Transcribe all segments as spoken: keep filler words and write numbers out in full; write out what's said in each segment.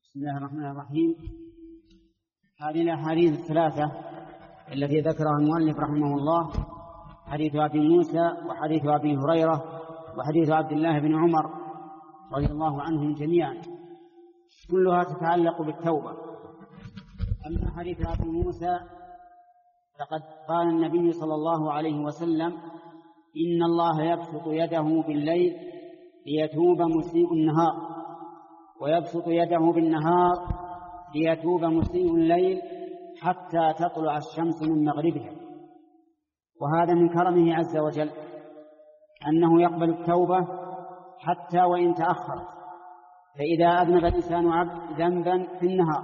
بسم الله الرحمن الرحيم. هذه الأحاديث الثلاثة التي ذكرها المؤلف رحمه الله، حديث أبي موسى وحديث أبي هريرة وحديث عبد الله بن عمر رضي الله عنهم جميعا، كلها تتعلق بالتوبة. أما حديث أبي موسى فقد قال النبي صلى الله عليه وسلم: إن الله يبسط يده بالليل ليتوب مسيء النهار، ويبسط يده بالنهار ليتوب مسيء الليل حتى تطلع الشمس من مغربها. وهذا من كرمه عز وجل أنه يقبل التوبة حتى وإن تأخرت. فإذا أذنب الإنسان عبد ذنبا في النهار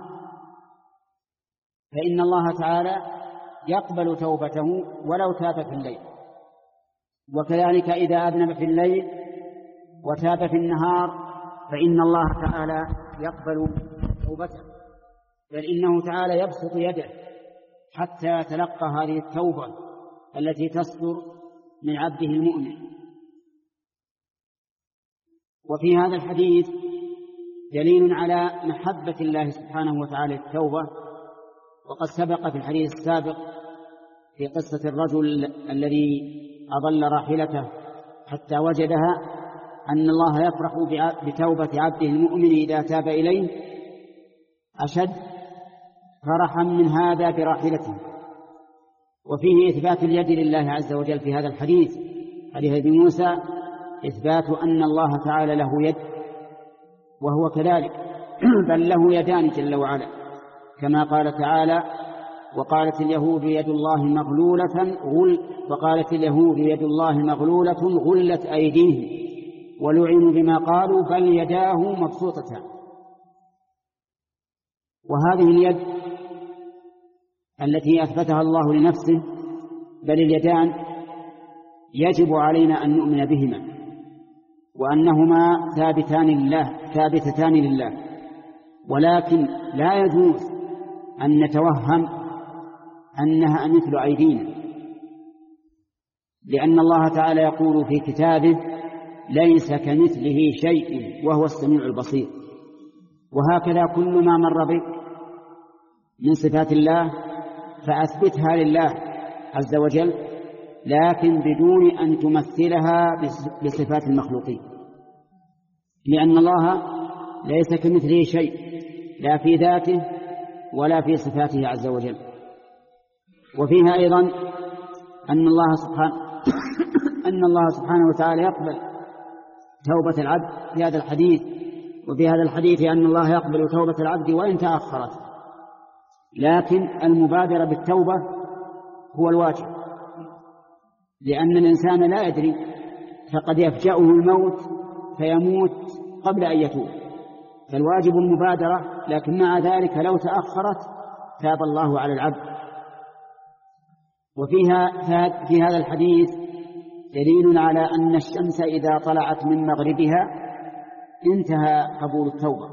فإن الله تعالى يقبل توبته ولو تاب في الليل، وكذلك إذا أذنب في الليل وتاب في النهار فإن الله تعالى يقبل توبته، بل إنه تعالى يبسط يده حتى تلقى هذه التوبة التي تصدر من عبده المؤمن. وفي هذا الحديث دليل على محبة الله سبحانه وتعالى التوبة، وقد سبق في الحديث السابق في قصة الرجل الذي أضل راحلته حتى وجدها أن الله يفرح بتوبة عبده المؤمن إذا تاب إليه أشد فرحا من هذا براحلته. وفيه إثبات اليد لله عز وجل في هذا الحديث، حديث أبي موسى، إثبات أن الله تعالى له يد، وهو كذلك بل له يدان جل وعلا، كما قال تعالى: وقالت اليهود يد الله مغلولة غل وقالت اليهود يد الله مغلولة غلت أيديهم ولعنوا بما قالوا بل يداه مبسوطتان. وهذه اليد التي أثبتها الله لنفسه بل اليدان يجب علينا أن نؤمن بهما، وأنهما ثابتان لله ثابتتان لله، ولكن لا يجوز أن نتوهم أنها مثل أيدينا، لأن الله تعالى يقول في كتابه: ليس كمثله شيء وهو السميع البصير. وهكذا كل ما مر بك من صفات الله فأثبتها لله عز وجل، لكن بدون أن تمثلها بصفات المخلوقين، لأن الله ليس كمثله شيء لا في ذاته ولا في صفاته عز وجل. وفيها أيضا أن الله سبحانه أن الله سبحانه وتعالى يقبل توبة العبد في هذا الحديث، وفي هذا الحديث أن الله يقبل توبة العبد وإن تأخرت، لكن المبادرة بالتوبة هو الواجب، لأن الإنسان لا يدري، فقد يفجأه الموت فيموت قبل أن يتوب، فالواجب المبادرة، لكن مع ذلك لو تأخرت تاب الله على العبد. وفيها في هذا الحديث دليل على أن الشمس إذا طلعت من مغربها انتهى قبول التوبة.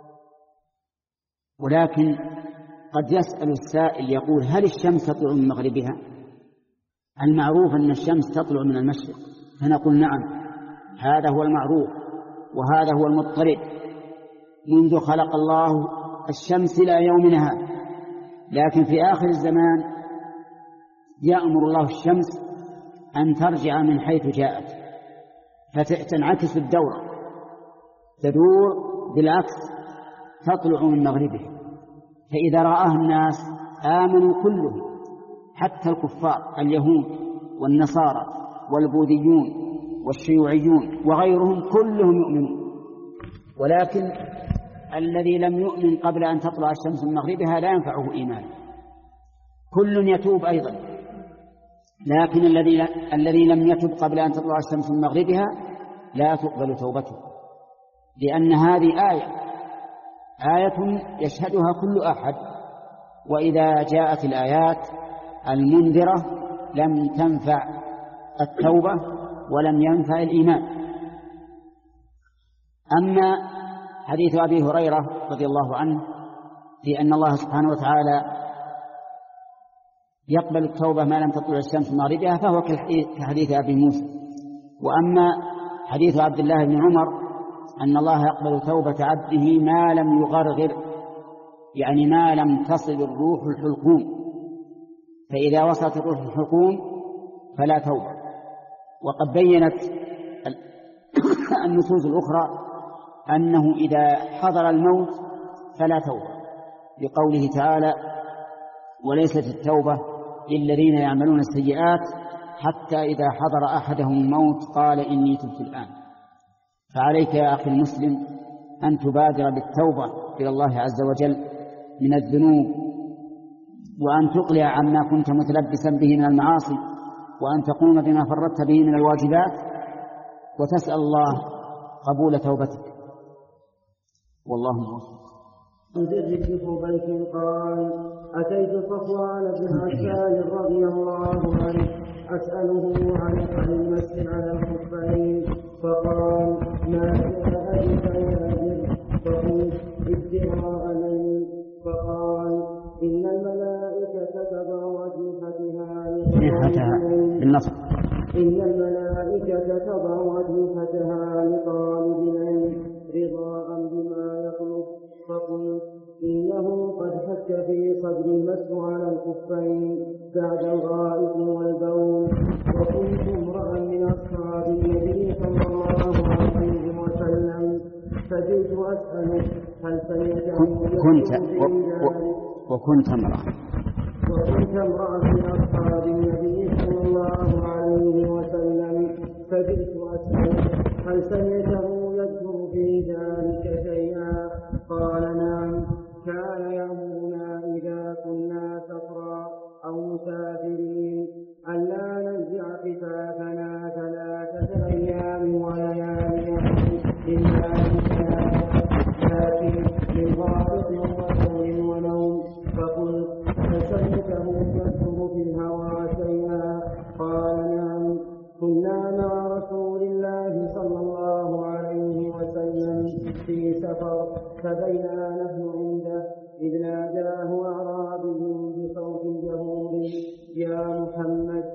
ولكن قد يسأل السائل يقول: هل الشمس تطلع من مغربها؟ المعروف أن الشمس تطلع من المشرق، فنقول: نعم، هذا هو المعروف وهذا هو المضطرد منذ خلق الله الشمس إلى يومنا هذا. لكن في آخر الزمان يأمر الله الشمس أن ترجع من حيث جاءت، فتنعكس الدورة، تدور بالعكس، تطلع من مغربه، فإذا رآها الناس آمنوا كلهم، حتى الكفار اليهود والنصارى والبوذيون والشيوعيون وغيرهم كلهم يؤمنون. ولكن الذي لم يؤمن قبل أن تطلع الشمس من مغربها لا ينفعه إيمان، كل يتوب أيضا، لكن الذي الذي لم يتب قبل أن تطلع الشمس من مغربها لا تقبل توبته، لأن هذه آية آية يشهدها كل أحد، وإذا جاءت الآيات المنذرة لم تنفع التوبة ولم ينفع الإيمان. أما حديث أبي هريرة رضي الله عنه في أن الله سبحانه وتعالى يقبل التوبة ما لم تطلع الشمس من مغربها فهو كحديث أبي موسى. وأما حديث عبد الله بن عمر أن الله يقبل توبة عبده ما لم يغرغر، يعني ما لم تصل الروح الحلقوم، فإذا وصلت الروح الحلقوم فلا توبة. وقد بينت النصوص الأخرى أنه إذا حضر الموت فلا توبة، لقوله تعالى: وليست التوبة للذين يعملون السيئات حتى إذا حضر أحدهم الموت قال إني تبت الآن. فعليك يا أخي المسلم أن تبادر بالتوبة إلى الله عز وجل من الذنوب، وأن تقلع عما كنت متلبسا به من المعاصي، وأن تقوم بما فرطت به من الواجبات، وتسأل الله قبول توبتك. والله موفق. عن ذر بن حبيش قال: أتيت صفوان بن عسال رضي الله عنه أسأله عن المسح على الخفين، فقال: ما جاء بك يا ذر؟ فقلت: ابتغاء مني. فقال: إن الملائكة تضع أجنحتها بالنصب إن الملائكة تضع أجنحتها لطالب العلم رضاء بما يطلب. فقلت: إنه قد حك في صدر المسح على الخفين بعد الغائط والبول. وكنت امرأ من أصحاب النبي صلى الله عليه وسلم فجئت أسأله هل سيجعل كنت وكنت امرأ وكنت امرأ من أصحاب النبي صلى الله عليه وسلم فجئت أسأله هل سمعته يذكر في ذلك شيئا؟ قال: نعم، كان يأمرنا إذا كنا سفرا أو مسافرين ألا ننزع خفافنا ثلاثة أيام ولياليها إلا بثلاثة، لكن من غائط وبول ونوم. فقلت: فسمعته يذكر في الهوى شيئا؟ قال: نعم، كنا مع رسول الله صلى الله عليه وسلم في سفر، فبينا نحن عنده إذ ناداه أعرابي بصوت جهور: يا محمد.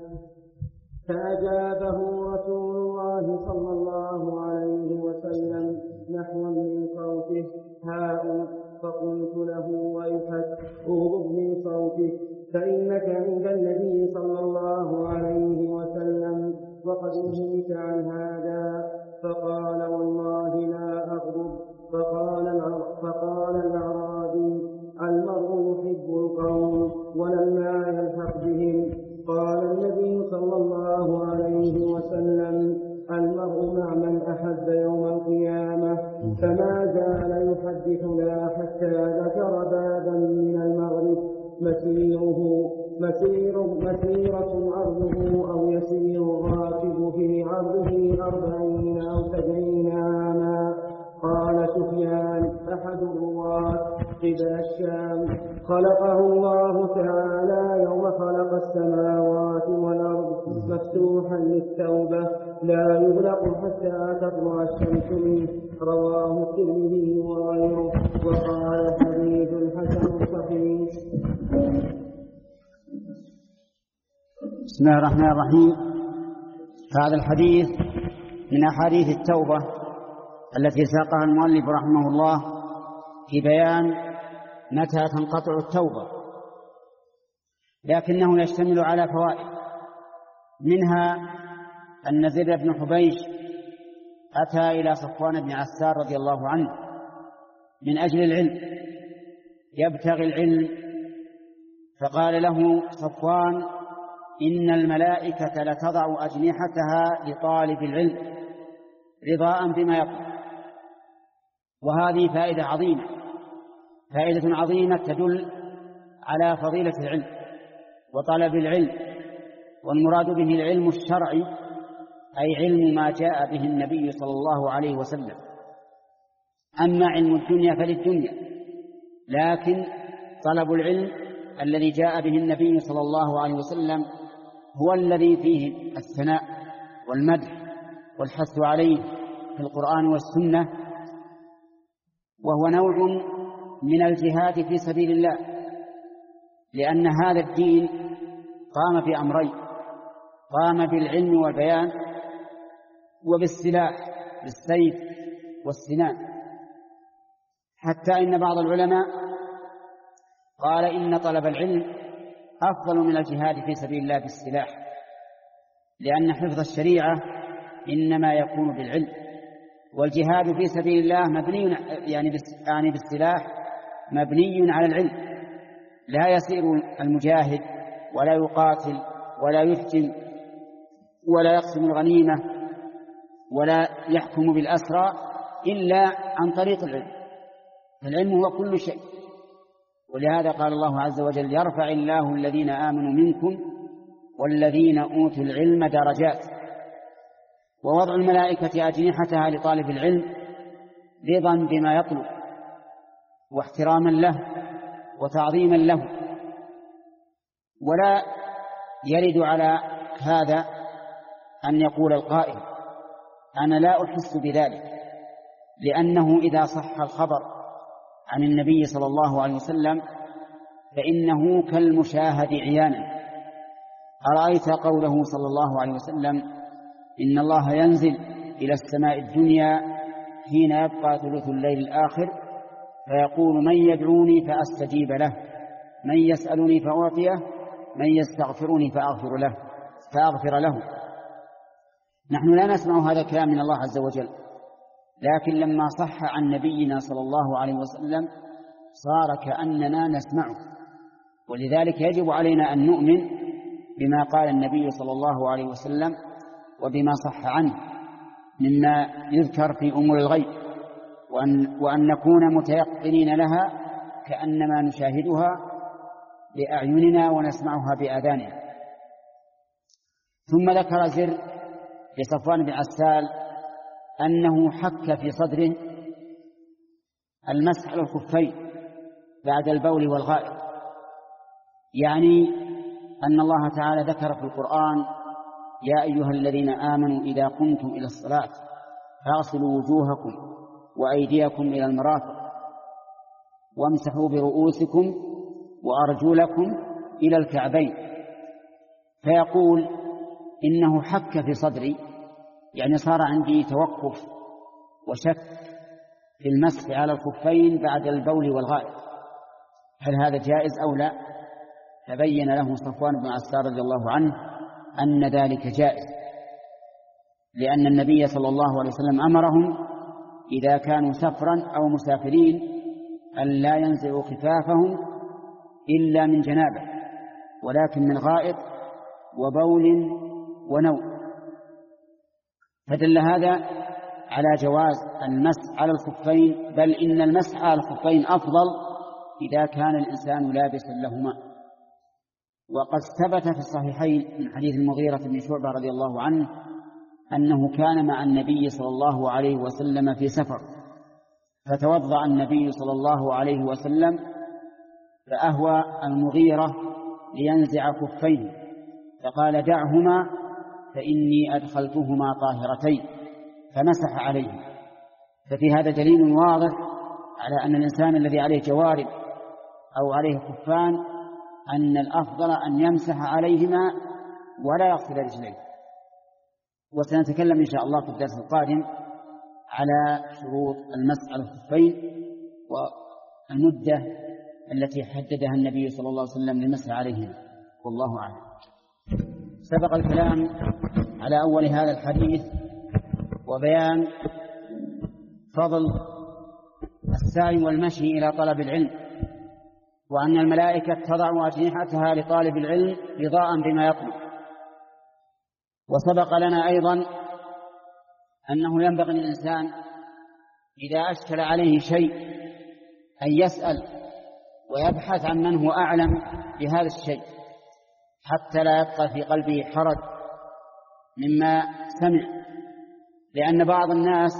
فأجابه رسول الله صلى الله عليه وسلم نحوا من صوته: هاؤم. فقلت له: ويحك اغضب من صوتك، فإنك عند النبي صلى الله عليه وسلم وقد نهيت عن هذا. فقال: والله لا أغضب. فقال فقال الأعرابي: المرء يحب القوم ولما يلحق بهم. قال النبي صلى الله عليه وسلم: المرء مع من أحب يوم القيامة. فما زال يحدثنا حتى ذكر بابا من المغرب مسيره مسير مسيرة عرضه أو يسير الراكب في عرضه أربعين أو سبعين عاما. قال سفيان أحد الرواة قبل الشام: خلقه الله تعالى يوم خلق السماوات والأرض مفتوحا للتوبة لا يغلق حتى تطلع الشمس منه. رواه الترمذي وغيره، وقال حديث حسن صحيح. بسم الله الرحمن الرحيم. هذا الحديث من أحاديث التوبة التي ساقها المؤلف رحمه الله في بيان متى تنقطع التوبة، لكنه يشتمل على فوائد، منها أن زر بن حبيش أتى إلى صفوان بن عسال رضي الله عنه من أجل العلم، يبتغي العلم، فقال له صفوان: إن الملائكة لتضع أجنحتها لطالب العلم رضاء بما يطلب. وهذه فائدة عظيمة، فائدة عظيمة تدل على فضيلة العلم وطلب العلم، والمراد به العلم الشرعي، أي علم ما جاء به النبي صلى الله عليه وسلم. أما علم الدنيا فللدنيا، لكن طلب العلم الذي جاء به النبي صلى الله عليه وسلم هو الذي فيه الثناء والمدح والحث عليه في القرآن والسنة، وهو نوع من الجهاد في سبيل الله، لأن هذا الدين قام بأمرين: قام بالعلم والبيان، وبالسلاح بالسيف والسنان، حتى إن بعض العلماء قال إن طلب العلم أفضل من الجهاد في سبيل الله بالسلاح، لأن حفظ الشريعة إنما يكون بالعلم، والجهاد في سبيل الله مبني يعني بالسلاح مبني على العلم. لا يسير المجاهد ولا يقاتل ولا يفتن ولا يقسم الغنيمة ولا يحكم بالأسرى إلا عن طريق العلم. العلم هو كل شيء، ولهذا قال الله عز وجل: يرفع الله الذين آمنوا منكم والذين أوتوا العلم درجات. ووضع الملائكة أجنحتها لطالب العلم رضا بما يطلب واحتراما له وتعظيما له. ولا يرد على هذا أن يقول القائل: أنا لا أحس بذلك، لأنه إذا صح الخبر عن النبي صلى الله عليه وسلم فإنه كالمشاهد عيانا. أرأيت قوله صلى الله عليه وسلم: إن الله ينزل إلى السماء الدنيا حين يبقى ثلث الليل الآخر فيقول: من يدعوني فأستجيب له، من يسألني فأعطيه، من يستغفرني فأغفر له فأغفر له. نحن لا نسمع هذا الكلام من الله عز وجل، لكن لما صح عن نبينا صلى الله عليه وسلم صار كأننا نسمعه. ولذلك يجب علينا أن نؤمن بما قال النبي صلى الله عليه وسلم وبما صح عنه مما يذكر في أمور الغيب، وأن, وأن نكون متيقنين لها كأنما نشاهدها بأعيننا ونسمعها بآذاننا. ثم ذكر زر لصفوان بن عسال أنه حك في صدره المسح على الخفين بعد البول والغائط، يعني أن الله تعالى ذكر في القرآن: يا أيها الذين آمنوا إذا قمتم إلى الصلاة فاغسلوا وجوهكم وأيديكم إلى المرافق وامسحوا برؤوسكم وأرجلكم إلى الكعبين. فيقول: إنه حك في صدري، يعني صار عندي توقف وشك في المسح على الخفين بعد البول والغائط، هل هذا جائز أو لا؟ فبين له صفوان بن عسال رضي الله عنه أن ذلك جائز، لأن النبي صلى الله عليه وسلم أمرهم إذا كانوا سفرا أو مسافرين أن لا ينزعوا خفافهم إلا من جنابه، ولكن من غائط وبول ونوم. فدل هذا على جواز المسح على الخفين، بل إن المسح على الخفين أفضل إذا كان الإنسان لابسا لهما. وقد ثبت في الصحيحين من حديث المغيرة بن شعبة رضي الله عنه أنه كان مع النبي صلى الله عليه وسلم في سفر، فتوضأ النبي صلى الله عليه وسلم فأهوى المغيرة لينزع خفيه فقال: دعهما فإني أدخلتهما طاهرتين، فمسح عليهم. ففي هذا دليل واضح على أن الإنسان الذي عليه جوارب أو عليه خفان أن الأفضل أن يمسح عليهما ولا يغسل رجليه. وسنتكلم إن شاء الله في الدرس القادم على شروط المسح على الخفين والمدة التي حددها النبي صلى الله عليه وسلم للمسح عليهما، والله أعلم. سبق الكلام على أول هذا الحديث وبيان فضل السعي والمشي إلى طلب العلم، وأن الملائكة تضع أجنحتها لطالب العلم رضاء بما يطلب. وسبق لنا أيضا أنه ينبغي للإنسان إذا أشكل عليه شيء أن يسأل ويبحث عن من هو أعلم بهذا الشيء، حتى لا يبقى في قلبه حرج مما سمع، لأن بعض الناس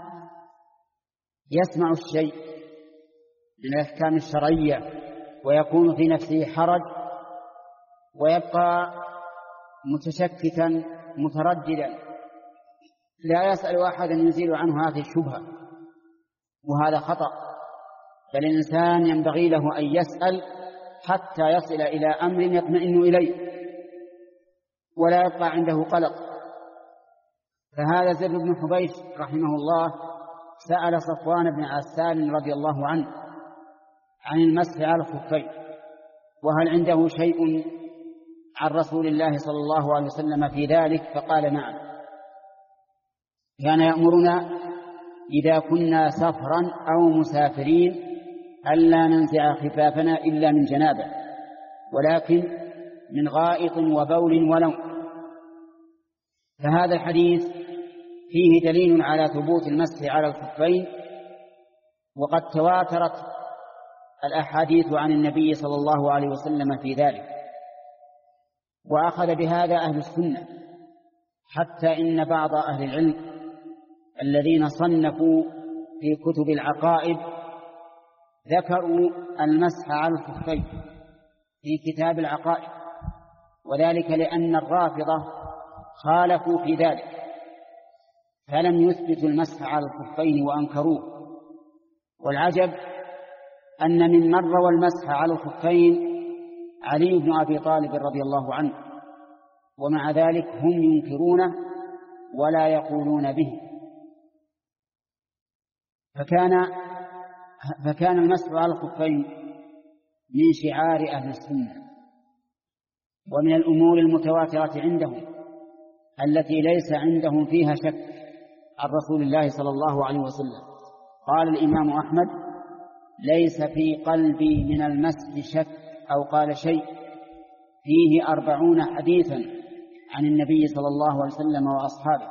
يسمع الشيء من الأحكام الشرعية ويكون في نفسه حرج ويبقى متشككا مترددا، لا يسأل أحدا يزيل عنه هذه الشبهة، وهذا خطأ. بل الإنسان ينبغي له أن يسأل حتى يصل إلى أمر يطمئن إليه ولا يبقى عنده قلق. فهذا زر بن حبيش رحمه الله سأل صفوان بن عسال رضي الله عنه عن المسح على الخفين، وهل عنده شيء عن رسول الله صلى الله عليه وسلم في ذلك؟ فقال نعم، كان يأمرنا إذا كنا سفرا أو مسافرين ألا ننزع خفافنا إلا من جنابة، ولكن من غائط وبول ونوم. فهذا الحديث فيه دليل على ثبوت المسح على الخفين، وقد تواترت الأحاديث عن النبي صلى الله عليه وسلم في ذلك، وأخذ بهذا أهل السنة، حتى إن بعض أهل العلم الذين صنفوا في كتب العقائد ذكروا المسح على الخفين في كتاب العقائد، وذلك لأن الرافضة خالفوا في ذلك فلم يثبتوا المسح على الخفين وأنكروه. والعجب أن من من روى المسح على الخفين علي بن أبي طالب رضي الله عنه، ومع ذلك هم ينكرونه ولا يقولون به. فكان فكان المسح على الخفين من شعار أهل السنة، ومن الأمور المتواترة عندهم التي ليس عندهم فيها شك عن رسول الله صلى الله عليه وسلم. قال الإمام أحمد: ليس في قلبي من المسح شك، أو قال شيء فيه أربعون حديثا عن النبي صلى الله عليه وسلم وأصحابه.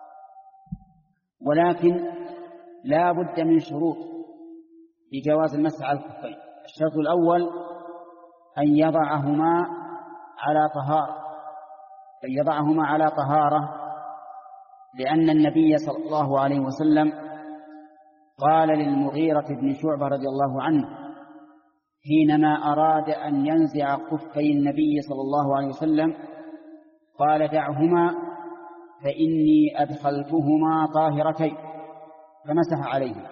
ولكن لا بد من شروط في جواز المسح على الخفين. الشرط الأول أن يضعهما على طهارة أن يضعهما على طهارة لأن النبي صلى الله عليه وسلم قال للمغيرة بن شعبة رضي الله عنه حينما أراد أن ينزع خفي النبي صلى الله عليه وسلم، قال: دعهما فإني أدخلتهما طاهرتين، فمسح عليهما.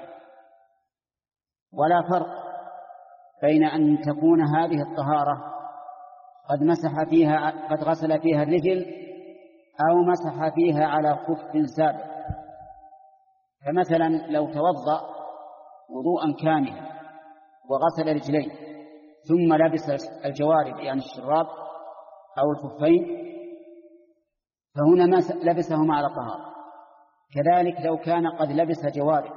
ولا فرق بين أن تكون هذه الطهارة قد مسح فيها قد غسل فيها الرجل أو مسح فيها على خف سابق. فمثلا لو توضأ وضوءا كاملا وغسل رجليه ثم لبس الجوارب يعني الشراب أو الخفين، فهنا لبسهما على طهارة. كذلك لو كان قد لبس جوارب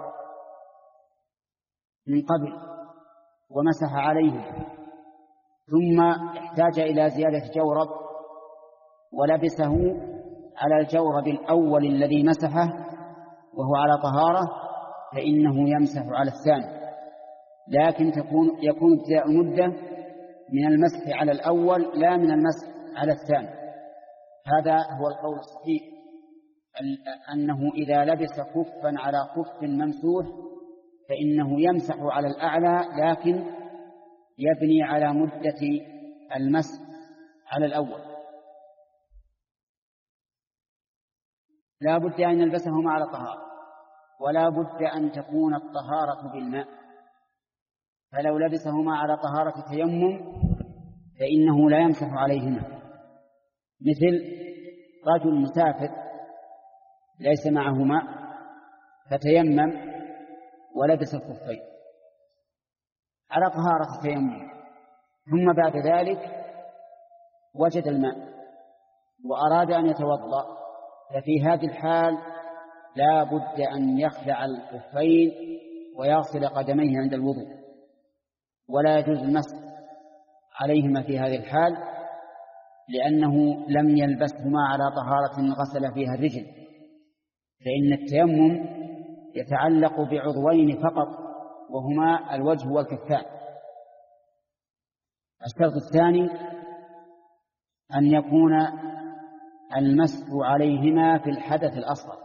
من قبل ومسح عليه ثم احتاج إلى زيادة جورب ولبسه على الجورب الأول الذي مسحه وهو على طهارة، فإنه يمسح على الثاني، لكن تكون يكون ابتداء مدة من المسح على الأول لا من المسح على الثاني. هذا هو القول الصحيح، أنه إذا لبس خفا على خف ممسوح فإنه يمسح على الأعلى، لكن يبني على مدة المسح على الأول. لا بد أن يلبسهما على طهارة، ولا بد أن تكون الطهارة بالماء. فلو لبسهما على طهارة تيمم فإنه لا يمسح عليهما، مثل رجل مسافر ليس معه ماء فتيمم ولبس الخفين على طهارة التيمم، ثم بعد ذلك وجد الماء وأراد أن يتوضأ، ففي هذه الحال لا بد أن يخلع الخفين ويغسل قدميه عند الوضوء، ولا يجوز المسح عليهما في هذه الحال، لأنه لم يلبسهما على طهارة غسل فيها الرجل، فإن التيمم يتعلق بعضوين فقط وهما الوجه والكفان. الشرط الثاني أن يكون المسح عليهما في الحدث الأصغر،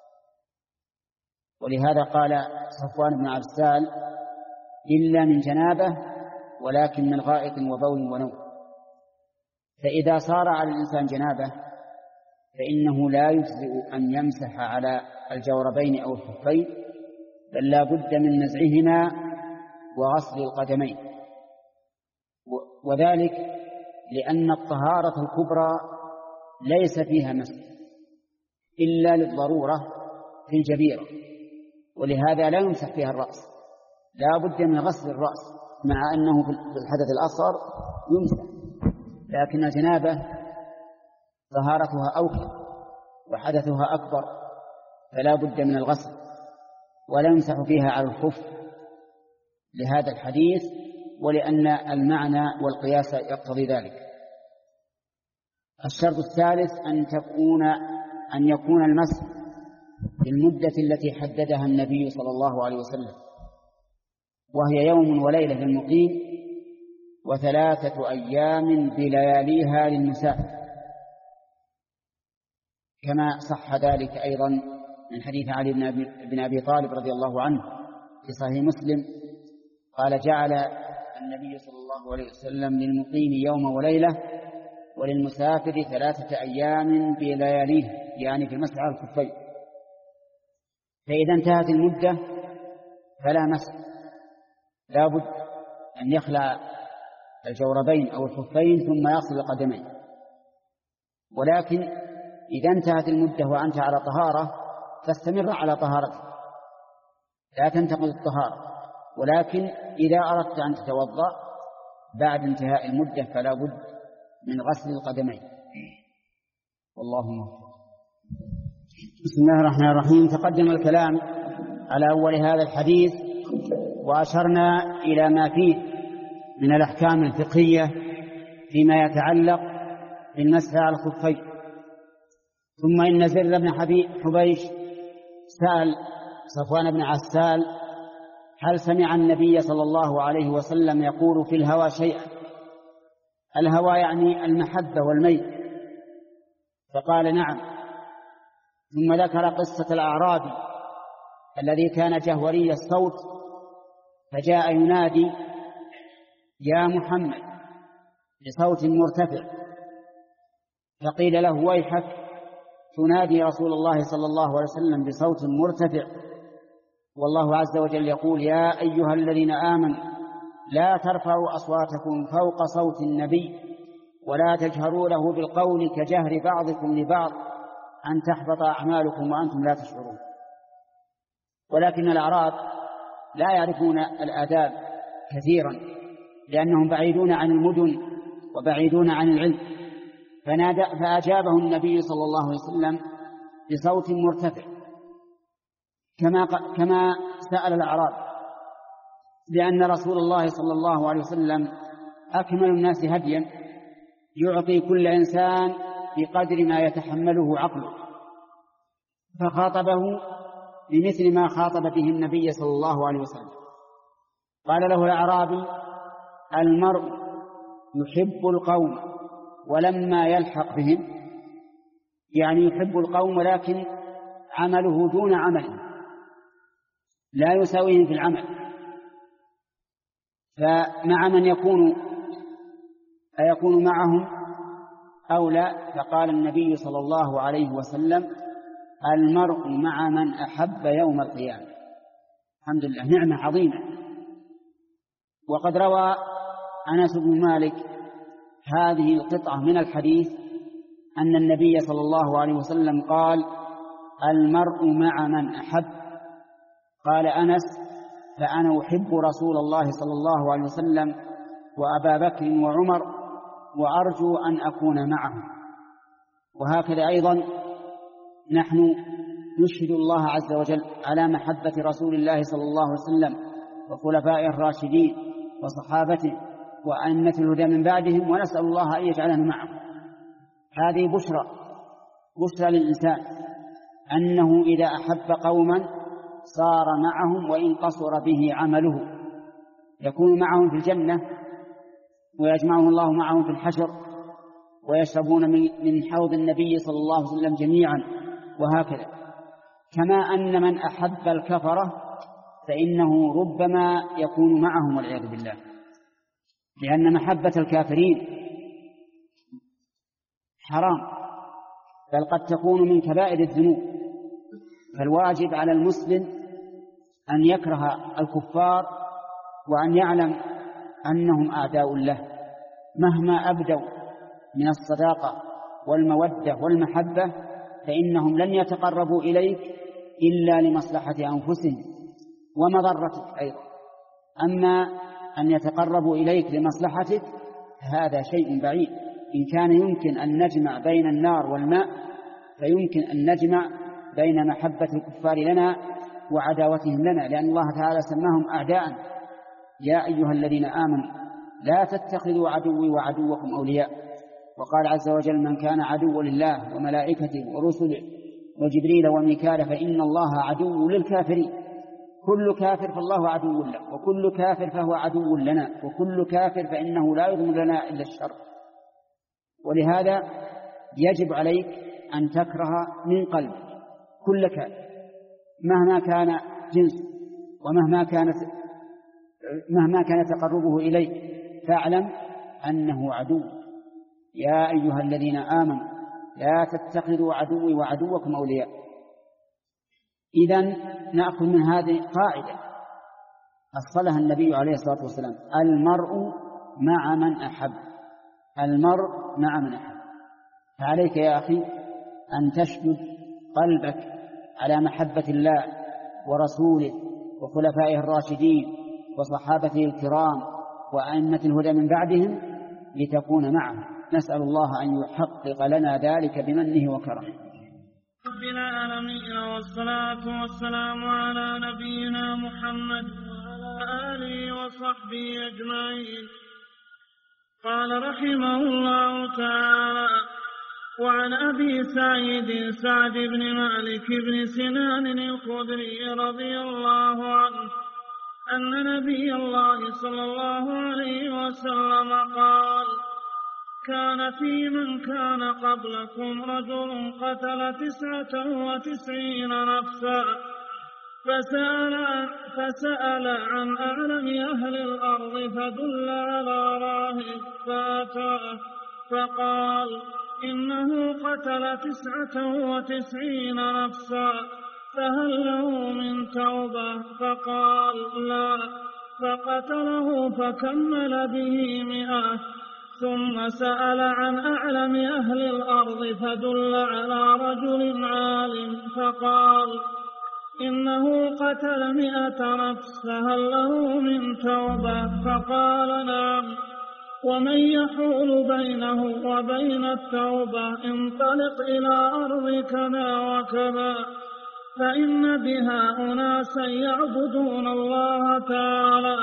ولهذا قال صفوان بن عسال: إلا من جنابه ولكن من غائط وبول ونوم. فإذا صار على الإنسان جنابه فإنه لا يجزئ أن يمسح على الجوربين أو الخفين، بل لا بد من نزعهما وغسل القدمين، وذلك لأن الطهارة الكبرى ليس فيها مسح إلا للضرورة في الجبيرة، ولهذا لا يمسح فيها الرأس، لا بد من غسل الرأس، مع أنه في الحدث الأصغر يمسح، لكن الجنابة طهارتها أوكل وحدثها أكبر، فلا بد من الغسل، ولا يمسح فيها على الخف لهذا الحديث، ولأن المعنى والقياس يقتضي ذلك. الشرط الثالث أن تكون أن يكون المسح بالمدة التي حددها النبي صلى الله عليه وسلم، وهي يوم وليلة للمقيم وثلاثة أيام بلياليها للمسافر، كما صح ذلك أيضا من حديث علي بن أبي طالب رضي الله عنه في صحيح مسلم قال: جعل النبي صلى الله عليه وسلم للمقيم يوم وليلة وللمسافر ثلاثة أيام بلياليه، يعني في المسح على الخفين. فإذا انتهت المدة فلا مسح، لا بد أن يخلع الجوربين أو الخفين ثم يغسل القدمين. ولكن إذا انتهت المدة وأنت على طهارة فاستمر على طهارتك، لا تنتقض الطهارة، ولكن إذا أردت أن تتوضأ بعد انتهاء المدة فلا بد من غسل القدمين. والله موفق. بسم الله الرحمن الرحيم. تقدم الكلام على أول هذا الحديث وأشرنا إلى ما فيه من الأحكام الفقهية فيما يتعلق بالمسح على الخفين. ثم إن زر بن حبيش سأل صفوان بن عسال: هل سمع النبي صلى الله عليه وسلم يقول في الهوى شيئا؟ الهوى يعني المحبة والميل. فقال: نعم. ثم ذكر قصة الأعرابي الذي كان جهوري الصوت فجاء ينادي: يا محمد، بصوت مرتفع، فقيل له: ويحك، تنادي رسول الله صلى الله عليه وسلم بصوت مرتفع، والله عز وجل يقول: يا أيها الذين آمنوا لا ترفعوا أصواتكم فوق صوت النبي ولا تجهروا له بالقول كجهر بعضكم لبعض أن تحبط أعمالكم وأنتم لا تشعرون. ولكن الأعراب لا يعرفون الآداب كثيرا لأنهم بعيدون عن المدن وبعيدون عن العلم، فنادى فأجابه النبي صلى الله عليه وسلم بصوت مرتفع كما كما سأل الأعراب، لأن رسول الله صلى الله عليه وسلم أكمل الناس هديا، يعطي كل إنسان بقدر ما يتحمله عقله، فخاطبه بمثل ما خاطب به النبي صلى الله عليه وسلم. قال له الأعرابي: المرء يحب القوم ولما يلحق بهم، يعني يحب القوم ولكن عمله دون عمله، لا يساويهم في العمل، فمع من يكون أيكون معهم أو لا؟ فقال النبي صلى الله عليه وسلم: المرء مع من أحب يوم القيامة. الحمد لله، نعمة عظيمة. وقد روى أنس بن مالك هذه القطعة من الحديث أن النبي صلى الله عليه وسلم قال: المرء مع من أحب. قال أنس: فأنا أحب رسول الله صلى الله عليه وسلم وأبا بكر وعمر وأرجو أن أكون معهم. وهكذا أيضا نحن نشهد الله عز وجل على محبة رسول الله صلى الله عليه وسلم وخلفائه الراشدين وصحابته وأئمة الهدى من بعدهم، ونسأل الله أن يجعلنا معهم. هذه بشرى بشرى للإنسان أنه إذا أحب قوما صار معهم وإن قصر به عمله، يكون معهم في الجنة ويجمعهم الله معهم في الحشر ويشربون من حوض النبي صلى الله عليه وسلم جميعا. وهكذا كما أن من أحب الكفرة فإنه ربما يكون معهم والعياذ بالله، لأن محبة الكافرين حرام، بل قد تكون من كبائر الذنوب. فالواجب على المسلم أن يكره الكفار وأن يعلم أنهم أعداء له مهما أبدوا من الصداقة والمودة والمحبة، فإنهم لن يتقربوا إليك إلا لمصلحة أنفسهم ومضرتك أيضا. أما أن يتقربوا إليك لمصلحتك هذا شيء بعيد. إن كان يمكن أن نجمع بين النار والماء فيمكن أن نجمع بين محبة الكفار لنا وعداوتهم لنا، لأن الله تعالى سماهم أعداء. يا أيها الذين آمنوا لا تتخذوا عدوي وعدوكم أولياء. وقال عز وجل من كان عدوا لله وملائكته ورسله وجبريل وميكال فإن الله عدو للكافرين. كل كافر فالله عدو له، وكل كافر فهو عدو لنا، وكل كافر فإنه لا يضمن لنا إلا الشر. ولهذا يجب عليك أن تكره من قلبك كل كافر مهما كان جنسه ومهما كانت مهما كان تقربه إليك، فاعلم أنه عدو. يا أيها الذين آمنوا لا تتخذوا عدوي وعدوكم أولياء. إذن نأخذ من هذه قاعدة أصلها النبي عليه الصلاة والسلام: المرء مع من أحب. المرء مع من أحب. فعليك يا أخي أن تشدد قلبك على محبة الله ورسوله وخلفائه الراشدين وصحابته الكرام وأئمة الهدى من بعدهم لتكون معهم. نسأل الله أن يحقق لنا ذلك بمنه وكرمه. رب العالمين، والصلاة والسلام على نبينا محمد وعلى آله وصحبه أجمعين. قال رحمه الله تعالى: وعن أبي سعيد سعد بن مالك بن سنان الخدري رضي الله عنه أن نبي الله صلى الله عليه وسلم قال: كان في من كان قبلكم رجل قتل تسعة وتسعين نفسا فسأل, فسأل عن أعلم أهل الأرض فدل على راهب فأتاه فقال: إنه قتل تسعة وتسعين نفسا فهل له من توبة؟ فقال: لا. فقتله فكمل به مئة. ثم سأل عن أعلم أهل الأرض فدل على رجل عالم فقال: إنه قتل مئة نفس فهل له من توبة؟ فقال: نعم. ومن يحول بينه وبين التوبة؟ انطلق إلى أرض كذا وكذا فإن بها أناسا يعبدون الله تعالى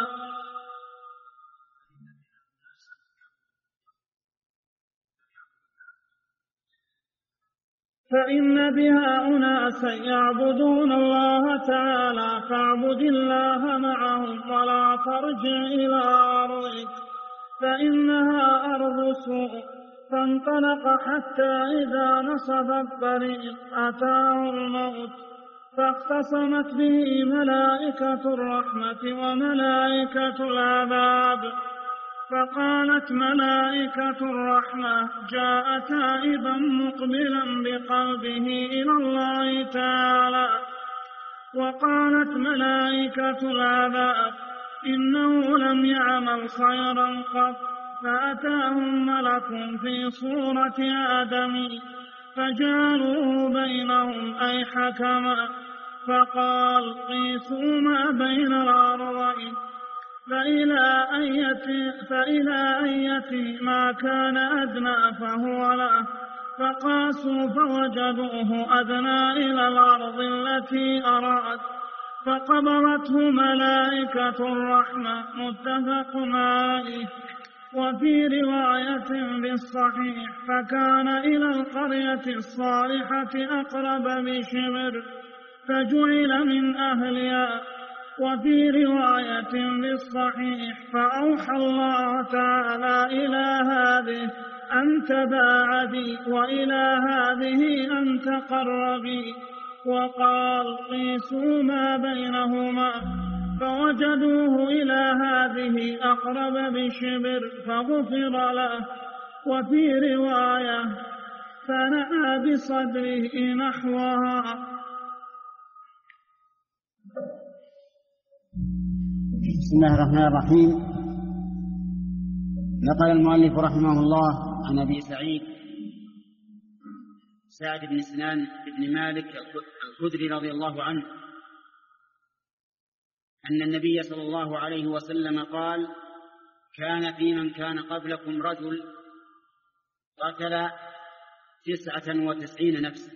فإن بها أناسا يعبدون الله تعالى فاعبد الله معهم ولا ترجع إلى أرضك فإنها أرض سوء. فانطلق حتى إذا نصب الطريق أتاه الموت فاختصمت به ملائكة الرحمة وملائكة العذاب. فقالت ملائكة الرحمة: جاء تائبا مقبلا بقلبه إلى الله تعالى. وقالت ملائكة العذاب: إنه لم يعمل خيرا قط. فأتاهم ملك في صورة آدمي فجعلوه بينهم أي حكما فقال: قيسوا ما بين الأرضين فإلى أية, فإلى أية ما كان أدنى فهو له. فقاسوا فوجدوه أدنى إلى الأرض التي أراد فقبضته ملائكة الرحمة. متفق عليه. وفي رواية بالصحيح: فكان إلى القرية الصالحة أقرب بشبر فجعل من أهلها. وفي رواية بالصحيح: فأوحى الله تعالى إلى هذه أن تباعدي وإلى هذه أن تقربي. وقال: قيسوا ما بينهما. فوجدوه إلى هذه أقرب بشبر فغفر له. وفي رواية: فنأى بصدره نحوها. بسم الله الرحمن الرحيم. نقل المؤلف رحمه الله عن أبي سعيد سعد بن سنان بن مالك الخدري رضي الله عنه أن النبي صلى الله عليه وسلم قال: كان في من كان قبلكم رجل قتل تسعة وتسعين نفسا،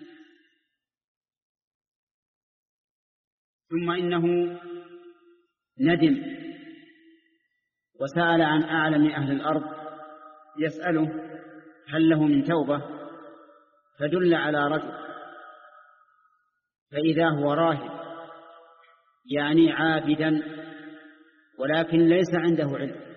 ثم إنه ندم وسأل عن أعلم أهل الأرض يسأله هل له من توبة، فدل على رجل، فإذا هو راهب يعني عابدا ولكن ليس عنده علم،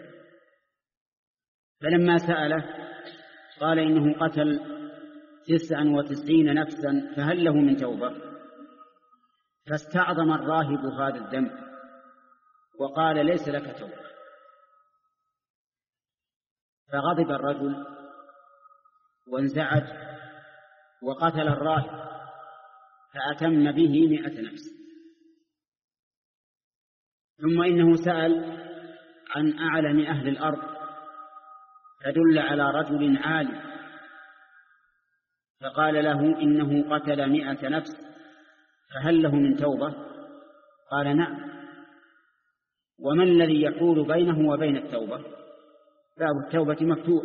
فلما سأله قال إنه قتل تسعا وتسعين نفسا فهل له من توبة؟ فاستعظم الراهب هذا الذنب وقال: ليس لك توبة. فغضب الرجل وانزعج وقتل الراهب فأتم به مئة نفس. ثم إنه سأل عن أعلم أهل الأرض فدل على رجل عالم، فقال له إنه قتل مئة نفس فهل له من توبة؟ قال: نعم. وما الذي يحول بينه وبين التوبة؟ باب التوبة مفتوح،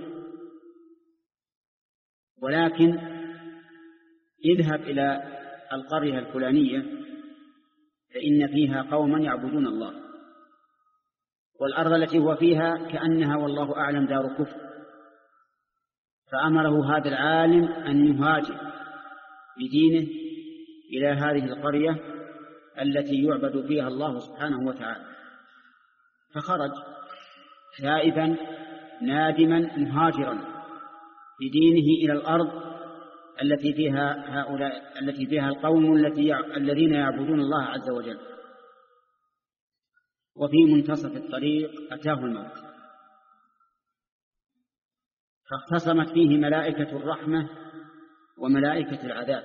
ولكن اذهب إلى القرية الفلانية فإن فيها قوما يعبدون الله، والأرض التي هو فيها كأنها والله أعلم دار كفر، فأمره هذا العالم أن يهاجر بدينه إلى هذه القرية التي يعبد فيها الله سبحانه وتعالى، فخرج تائبا نادما مهاجرا بدينه إلى الأرض التي فيها هؤلاء التي فيها القوم التي الذين يعبدون الله عز وجل. وفي منتصف الطريق أتاه الموت، فاختصمت فيه ملائكة الرحمة وملائكة العذاب،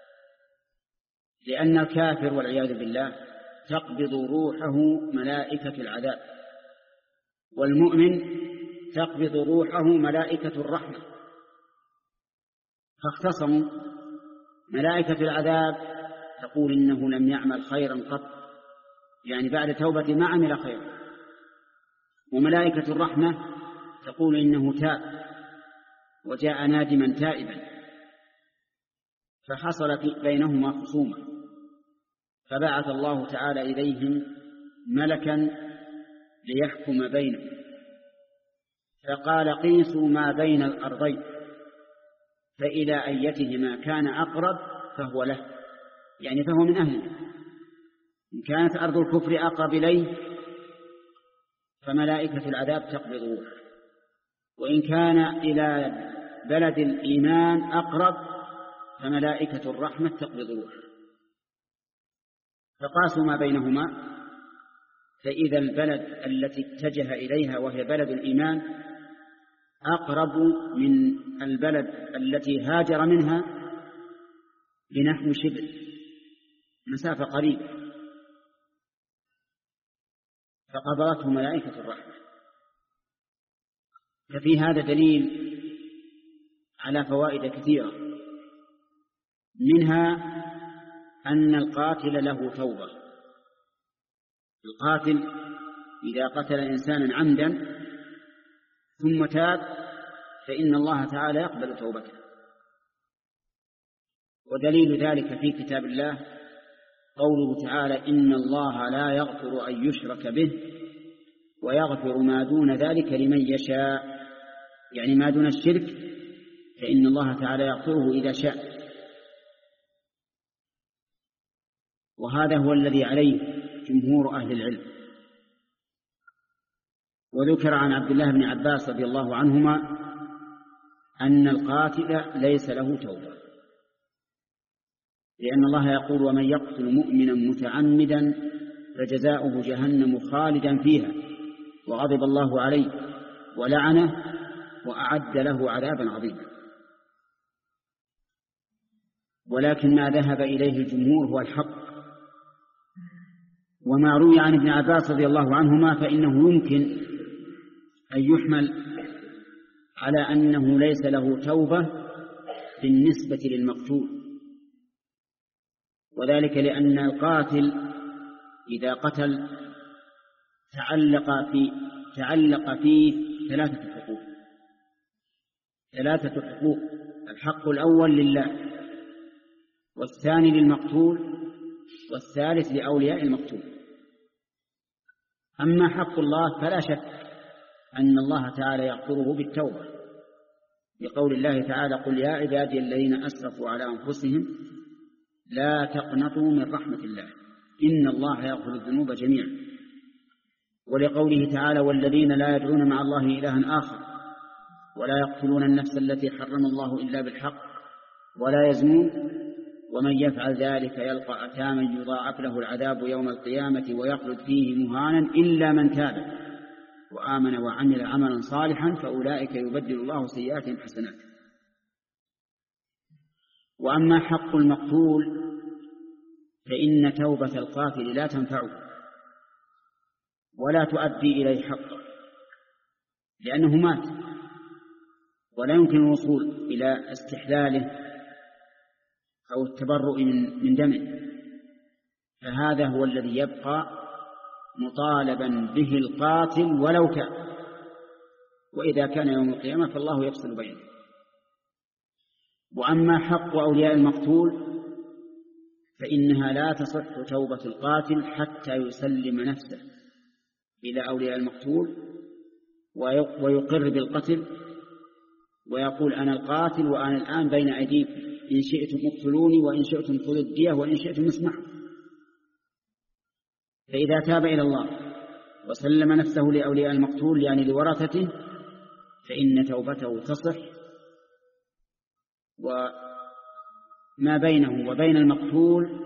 لأن الكافر والعياذ بالله تقبض روحه ملائكة العذاب، والمؤمن تقبض روحه ملائكة الرحمة. فاختصموا، ملائكة العذاب تقول إنه لم يعمل خيرا قط، يعني بعد توبة ما عمل خيرا، وملائكة الرحمة تقول إنه تاب وجاء نادما تائبا، فحصل بينهما خصومة، فبعث الله تعالى إليهم ملكا ليحكم بينهم، فقال: قيسوا ما بين الأرضين فإلى أيتهما كان أقرب فهو له، يعني فهو من أهله. إن كانت أرض الكفر أقرب إليه فملائكة العذاب تقبض روحه، وإن كان إلى بلد الإيمان أقرب فملائكة الرحمة تقبض روحه. فقاسوا ما بينهما، فإذا البلد التي اتجه إليها وهي بلد الإيمان أقرب من البلد التي هاجر منها بنحو شبر، مسافة قريبة، فقبضته ملائكة الرحمة. ففي هذا دليل على فوائد كثيرة، منها أن القاتل له توبة. القاتل إذا قتل إنسانا عمدا ثم تاب فإن الله تعالى يقبل توبته. ودليل ذلك في كتاب الله قوله تعالى: إن الله لا يغفر أن يشرك به ويغفر ما دون ذلك لمن يشاء، يعني ما دون الشرك فإن الله تعالى يغفره إذا شاء. وهذا هو الذي عليه جمهور أهل العلم. وذكر عن عبد الله بن عباس رضي الله عنهما أن القاتل ليس له توبة، لأن الله يقول: ومن يقتل مؤمنا متعمدا فجزاؤه جهنم خالدا فيها وغضب الله عليه ولعنه وأعد له عذابا عظيما. ولكن ما ذهب إليه الجمهور هو الحق. وما روي عن ابن عباس رضي الله عنهما فإنه يمكن أن يحمل على أنه ليس له توبة بالنسبة للمقتول، وذلك لأن القاتل إذا قتل تعلق في تعلق فيه ثلاثة حقوق ثلاثة حقوق الحق الأول لله، والثاني للمقتول، والثالث لأولياء المقتول. أما حق الله فلا شك أن الله تعالى يغفره بالتوبة، بقول الله تعالى: قل يا عبادي الذين أسرفوا على أنفسهم لا تقنطوا من رحمة الله إن الله يغفر الذنوب جميعا. ولقوله تعالى: والذين لا يدعون مع الله إلها آخر ولا يقتلون النفس التي حرم الله إلا بالحق ولا يزنون ومن يفعل ذلك يلقى أثاما يضاعف له العذاب يوم القيامة ويخلد فيه مهانا إلا من تاب وآمن وعمل عملا صالحا فأولئك يبدل الله سيئاتهم حسنات. وأما حق المقتول فإن توبة القاتل لا تنفعه ولا تؤدي إليه حقه، لأنه مات ولا يمكن الوصول إلى استحلاله أو التبرؤ من دمه، فهذا هو الذي يبقى مطالبا به القاتل ولو كان، وإذا كان يوم القيامة فالله يفصل بينه. وأما حق أولياء المقتول فإنها لا تصح توبة القاتل حتى يسلم نفسه إلى أولياء المقتول ويقر بالقتل ويقول: أنا القاتل وأنا الآن بين أيديكم، إن شئتم اقتلوني وإن شئتم خذوا الدية وإن شئتم اسمعوا. فإذا تاب إلى الله وسلم نفسه لأولياء المقتول يعني لورثته فإن توبته تصح، وما بينه وبين المقتول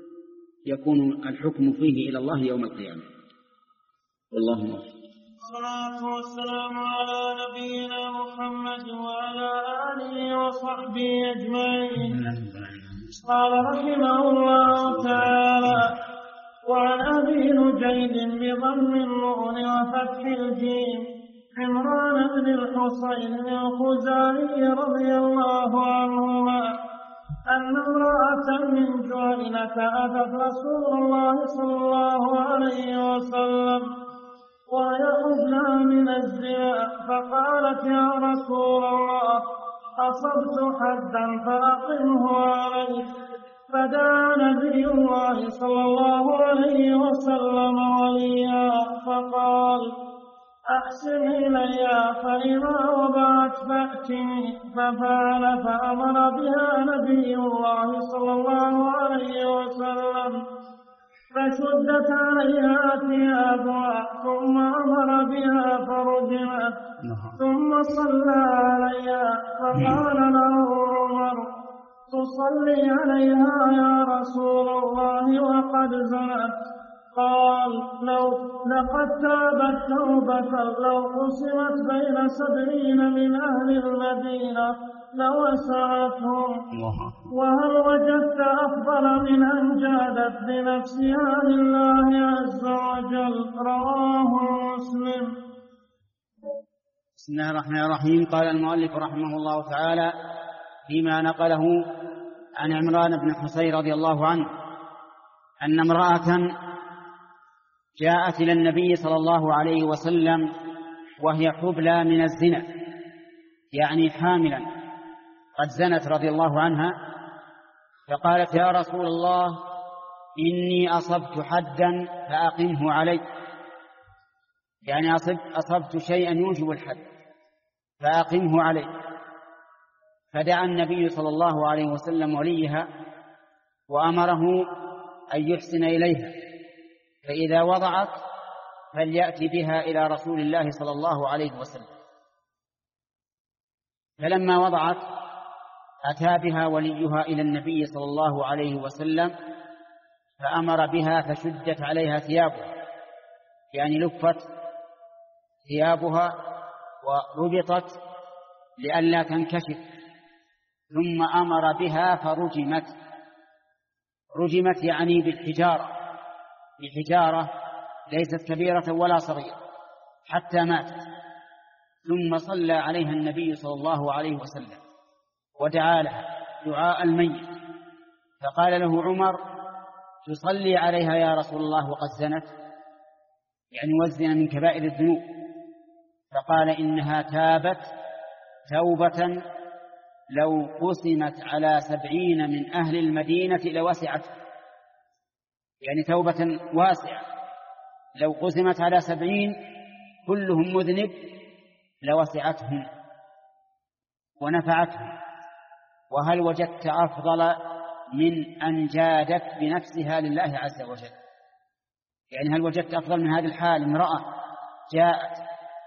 يكون الحكم فيه إلى الله يوم القيامة. والله أعلم. والصلاة والسلام على نبينا محمد وعلى آله وصحبه أجمعين. قال رحمه الله تعالى: وعن أبي نجيد بضم النون وفتح الجيم عمران بن الحصين الخزاعي رضي الله عنهما أن امرأة من جهينة أتت رسول الله صلى الله عليه وسلم وهي حبلى من الزنا، فقالت: يا رسول الله أصبت حدا فأقمه علي. فدعا نبي الله صلى الله عليه وسلم وليا فقال: أحسن إلي فإذا وضعت فأتني. ففعل فأمر بها نبي الله صلى الله عليه وسلم فشدت عليها ثيابها ثم أمر بها فرجمت ثم صلى عليها. فقال له عمر: تصلي عليها يا رسول الله وقد زنت؟ قال: لو لقد تابت توبة لو قسمت بين سبعين من أهل المدينة لوسعتهم. وهل وجدت أفضل من أن جادت بنفسها لله عز وجل؟ رواه مسلم. بسم الله الرحمن الرحيم. قال المؤلف رحمه الله تعالى فيما نقله عن عمران بن حصين رضي الله عنه أن امرأة جاءت إلى النبي صلى الله عليه وسلم وهي حبلى من الزنا، يعني حاملا قد زنت رضي الله عنها، فقالت: يا رسول الله إني أصبت حدا فأقمه علي، يعني أصبت شيئا يوجب الحد فأقمه علي. فدعا النبي صلى الله عليه وسلم وليها وأمره أن يحسن إليها، فإذا وضعت فليأتي بها إلى رسول الله صلى الله عليه وسلم. فلما وضعت أتى بها وليها إلى النبي صلى الله عليه وسلم فأمر بها فشدت عليها ثيابها، يعني لفت ثيابها وربطت لئلا تنكشف، ثم أمر بها فرجمت. رجمت يعني بالحجارة، بحجارة ليست كبيرة ولا صغيرة حتى ماتت. ثم صلى عليها النبي صلى الله عليه وسلم ودعا لها دعاء الميت، فقال له عمر: تصلي عليها يا رسول الله وقد زنت؟ يعني والزنا من كبائر الذنوب. فقال: إنها تابت توبة لو قسمت على سبعين من أهل المدينة لوسعت، يعني توبة واسعة لو قسمت على سبعين كلهم مذنب لوسعتهم ونفعتهم. وهل وجدت أفضل من أن جادت بنفسها لله عز وجل؟ يعني هل وجدت أفضل من هذه الحال؟ امرأة جاءت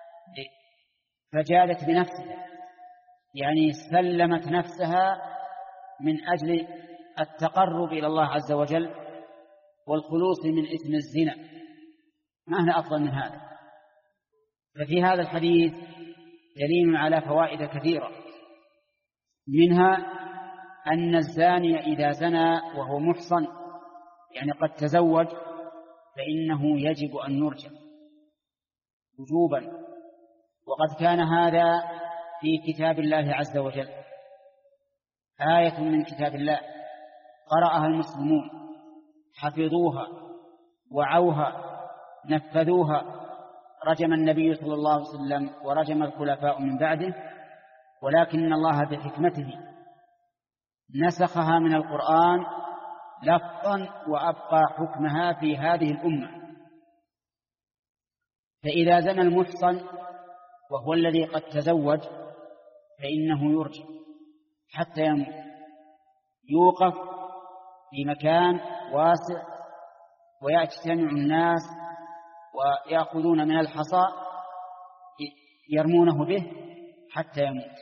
فجادت بنفسها، يعني سلمت نفسها من أجل التقرب إلى الله عز وجل والخلوص من إثم الزنا، ما هنا أفضل من هذا؟ ففي هذا الحديث دليل على فوائد كثيرة، منها أن الزاني إذا زنى وهو محصن، يعني قد تزوج، فإنه يجب أن يرجم وجوبا. وقد كان هذا في كتاب الله عز وجل، آية من كتاب الله قرأها المسلمون، حفظوها، وعوها، نفذوها، رجم النبي صلى الله عليه وسلم ورجم الخلفاء من بعده، ولكن الله بحكمته نسخها من القرآن لفظا وأبقى حكمها في هذه الأمة. فإذا زنى المحصن وهو الذي قد تزوج فإنه يرجم حتى يموت، يوقف في مكان واسع ويجتمع الناس ويأخذون من الحصى يرمونه به حتى يموت.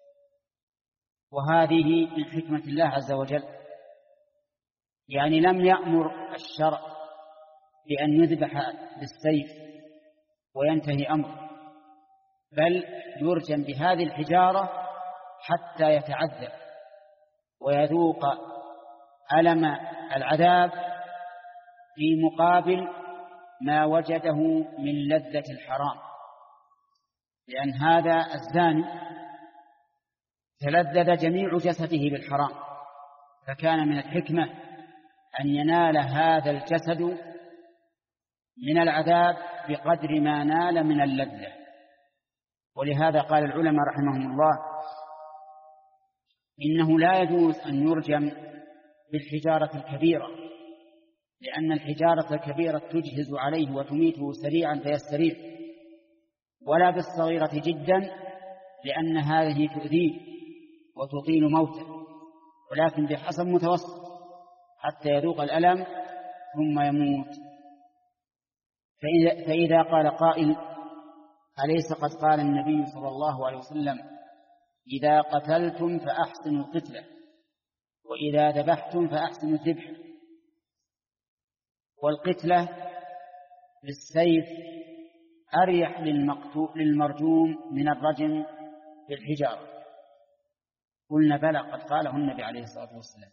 وهذه من حكمة الله عز وجل، يعني لم يأمر الشرع بأن يذبح بالسيف وينتهي أمره، بل يرجم بهذه الحجارة حتى يتعذب ويذوق ألم العذاب في مقابل ما وجده من لذة الحرام. لأن هذا الزاني تلذذ جميع جسده بالحرام، فكان من الحكمة أن ينال هذا الجسد من العذاب بقدر ما نال من اللذة. ولهذا قال العلماء رحمهم الله: إنه لا يجوز أن يرجم بالحجارة الكبيرة، لأن الحجارة الكبيرة تجهز عليه وتميته سريعا فيستريح، ولا بالصغيرة جدا لأن هذه تؤذيه وتطيل موته، ولكن بحسب متوسط حتى يذوق الألم ثم يموت. فإذا, فإذا قال قائل: أليس قد قال النبي صلى الله عليه وسلم: إذا قتلتم فأحسنوا القتلة، وإذا ذبحتم فأحسنوا الذبح؟ والقتلة بالسيف أريح للمرجوم من الرجم بالحجارة. قلنا: بلى، قد قاله النبي عليه الصلاة والسلام،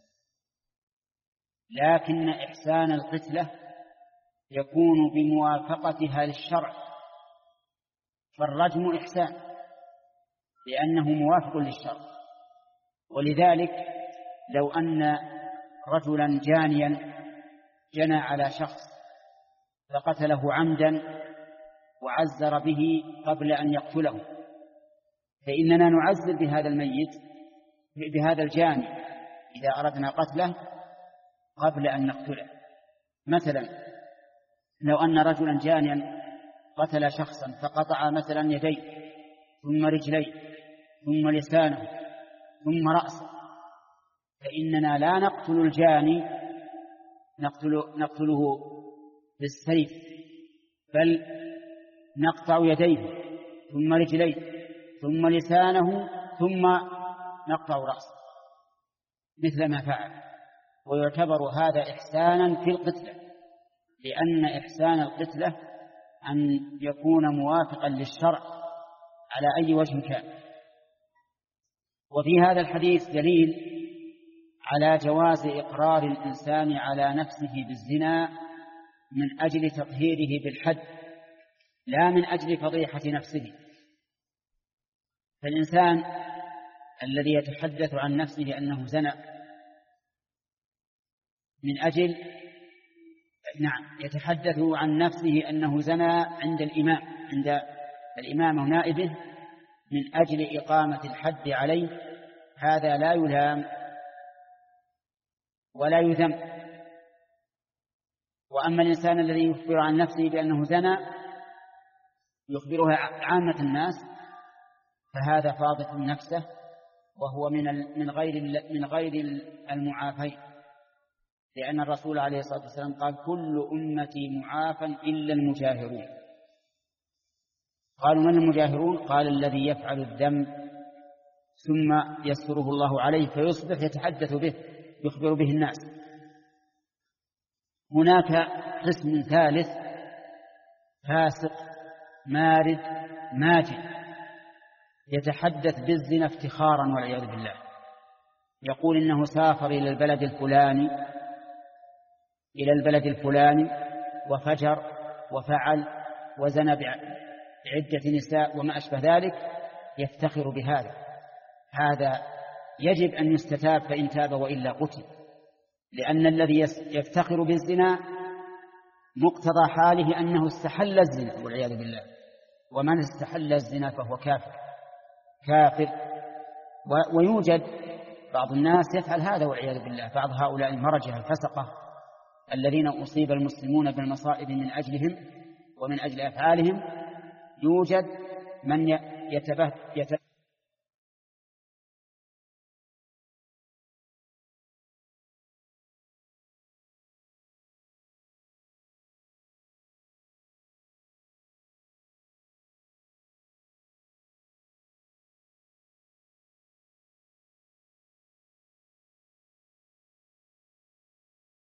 لكن إحسان القتلة يكون بموافقتها للشرع، فالرجم إحسان لأنه موافق للشرع. ولذلك لو أن رجلا جانيا جنى على شخص فقتله عمدا وعزر به قبل أن يقتله، فإننا نعزر بهذا الميت بهذا الجاني إذا أردنا قتله قبل أن نقتله. مثلا لو أن رجلا جانيا قتل شخصا فقطع مثلا يديه ثم رجليه ثم لسانه ثم رأسه، فإننا لا نقتل الجاني نقتل نقتله بالسيف، بل نقطع يديه ثم رجليه ثم لسانه ثم نقطع رأسه مثل ما فعل. ويعتبر هذا إحسانا في القتلة، لأن إحسان القتلة أن يكون موافقا للشرع على أي وجه كان. وفي هذا الحديث دليل على جواز إقرار الإنسان على نفسه بالزنا من أجل تطهيره بالحد، لا من أجل فضيحة نفسه. فالإنسان الذي يتحدث عن نفسه أنه زنى من أجل نعم يتحدث عن نفسه أنه زنى عند الإمام عند الإمام ونائبه من أجل إقامة الحد عليه، هذا لا يلام ولا يذم. وأما الإنسان الذي يخبر عن نفسه بأنه زنى يخبرها عامة الناس فهذا فاضح نفسه، وهو من من غير من غير المعافين، لأن الرسول عليه الصلاة والسلام قال: كل أمتي معافى إلا المجاهرون. قالوا: من المجاهرون؟ قال: الذي يفعل الذنب ثم يستره الله عليه فيصبح يتحدث به يخبر به الناس. هناك قسم ثالث فاسق مارد ماجد يتحدث بالزنا افتخارا والعياذ بالله، يقول إنه سافر إلى البلد الفلاني إلى البلد الفلاني وفجر وفعل وزنى بعدة نساء وما أشبه ذلك، يفتخر بهذا. هذا يجب أن يستتاب، فإن تاب وإلا قتل، لأن الذي يفتخر بالزنا مقتضى حاله أنه استحل الزنا والعياذ بالله، ومن استحل الزنا فهو كافر كافر. ويوجد بعض الناس يفعل هذا والعياذ بالله، بعض هؤلاء المرجة الفسقة الذين أصيب المسلمون بالمصائب من أجلهم ومن أجل أفعالهم، يوجد من يتبه